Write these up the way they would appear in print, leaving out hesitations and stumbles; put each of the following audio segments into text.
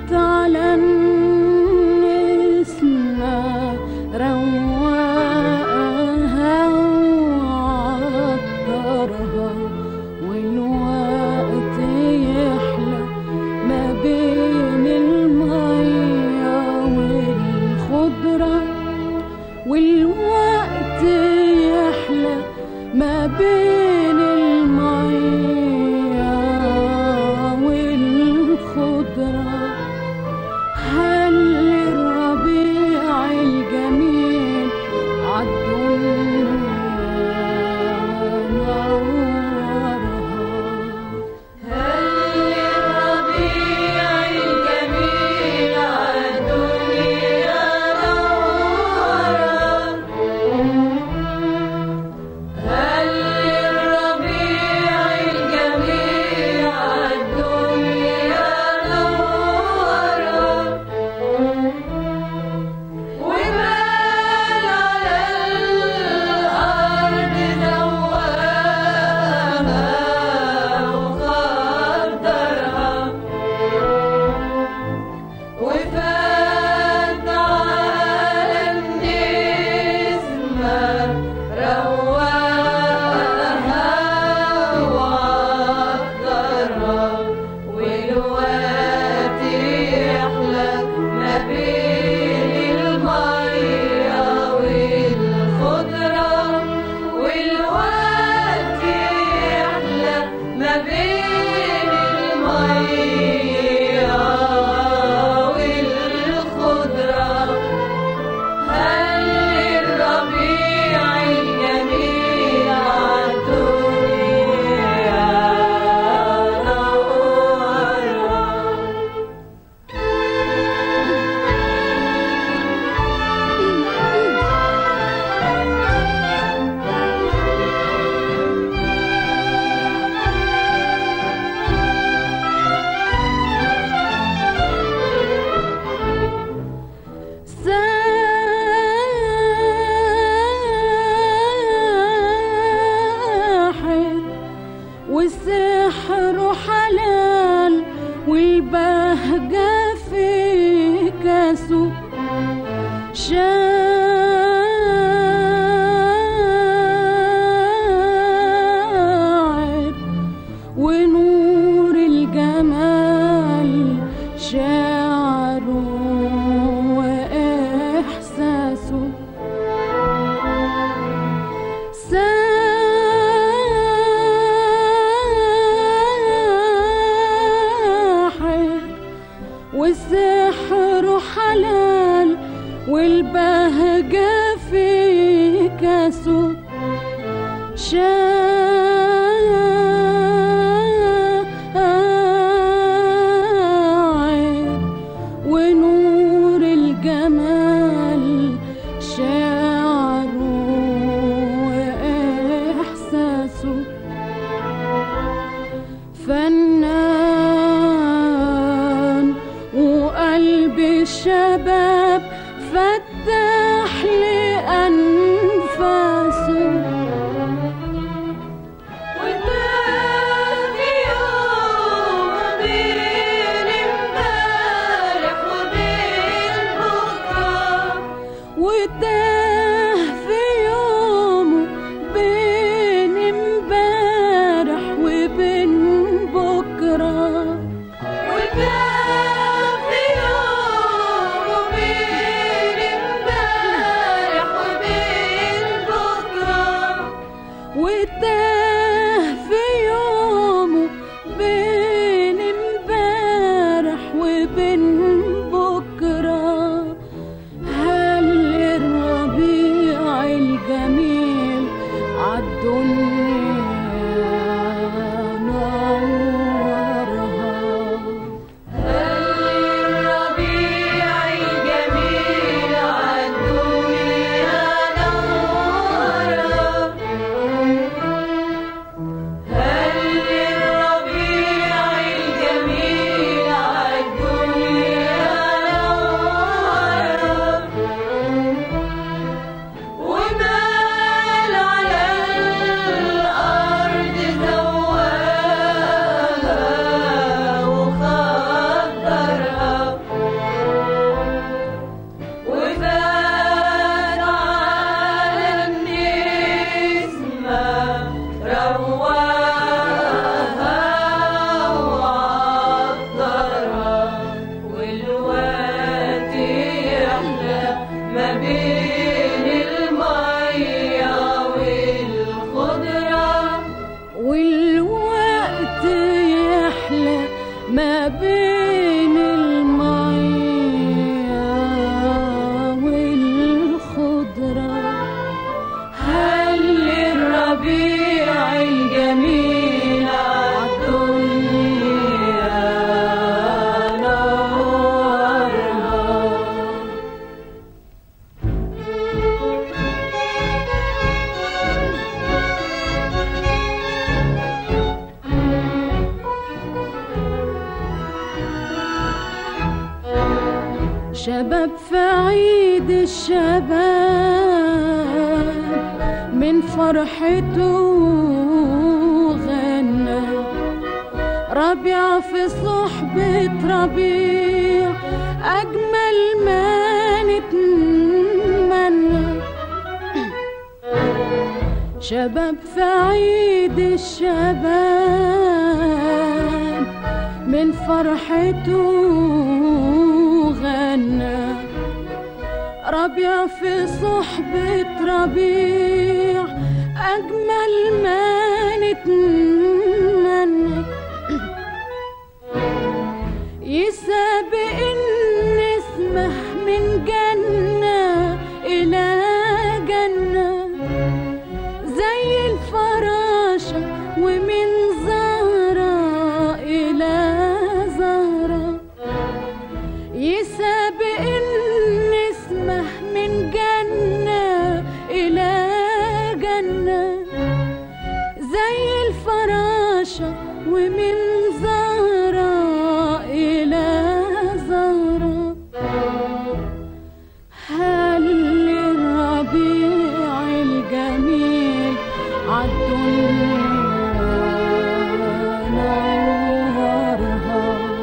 على النسمة رواقها وعطرها، والوقت يحلى ما بين المية والخضرة، والوقت يحلى ما بين المية والخضرة. هل الربيع الجميل عالدنيا نورها؟ هل الربيع الجميل عالدنيا نورها؟ هل الربيع الجميل عالدنيا نورها؟ ومال على الأرض زواها وخضرها، وفات على النسمة رواها وعطرها، والوقت يحلى ما بين المية والخضرة، والوقت يحلى ما بين المية والخضرة. هل الربيع الجميل عالدنيا نورها؟ ساحر والسحر حلال، والبهجة في كاسه شاعر، ونور الجمال شعره وإحساسه. ساحر والسحر حلال، والبهجة في كاسه شاعر، ونور الجمال شعره وإحساسه. فنان وقلب الشباب فتح لأنفاسه، وتاه في يوم بين امبارح وبين بكرة، وتاه في يومه بين امبارح وبين بكرة، وتاه في يوم بين امبارح وبين بكرة، وتاه في يومه بين امبارح وبين بكرة. هل الربيع الجميل عالدنيا نورها؟ هل بين المية والخضرة. هل الربيع الجميل عالدنيا نورها. شباب في عيد الشباب من فرحته غنى، ربيع في صحبة ربيع أجمل ما نتمنى. شباب في عيد الشباب من فرحته غنى، ربيع في صحبة ربيع أجمل ما نتمنى. يسابق النسمة من جنة إلى جنة، زي الفراشة ومن زهرة إلى زهرة. يسابق النسمة من جنة إلى جنة، زي الفراشة ومن زهرة إلى زهرة. هل الربيع الجميل عالدنيا نورها.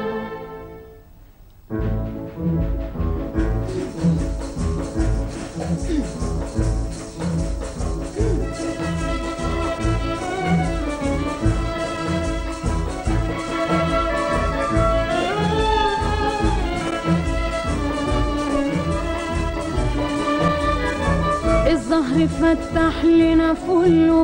الزهر فتح لنا فله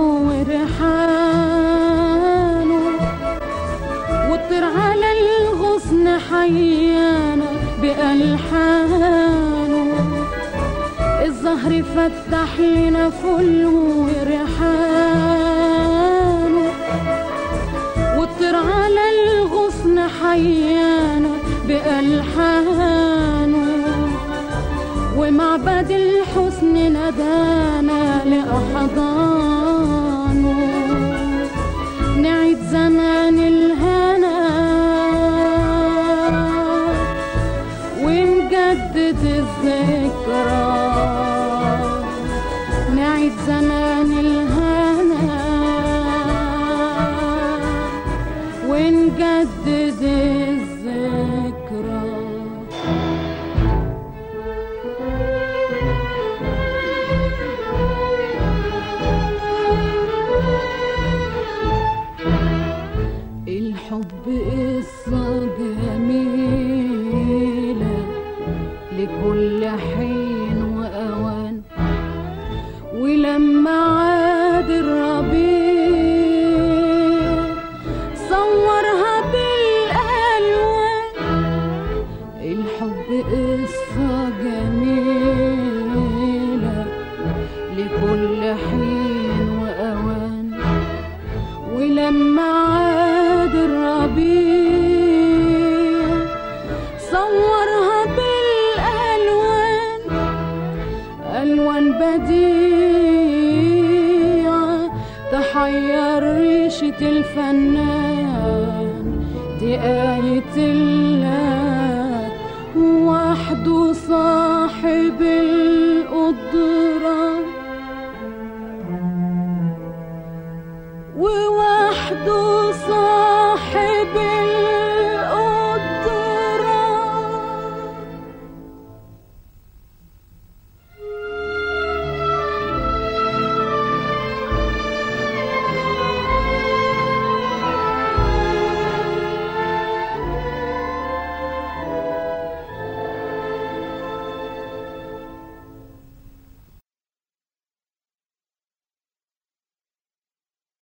وريحانه، والطير على الغصن حيانا بألحانه. الزهر فتح لنا فله وريحانه، والطير على الغصن حيانا بألحانه. ومعبد الحسن ندانا لأحضانه، نعيد زمان الهنا ونجدد الذكرى. نعيد زمان الهنا ونجدد الذكرى. الحب قصة جميلة لكل حين وأوان، ولما عاد الربيع صورها بالألوان. الحب قصة جميلة لكل حين وأوان، ولما عاد الربيع صورها بالألوان. ألوان بديعة تحير ريشة الفنان، دي آية الله وحده صاحب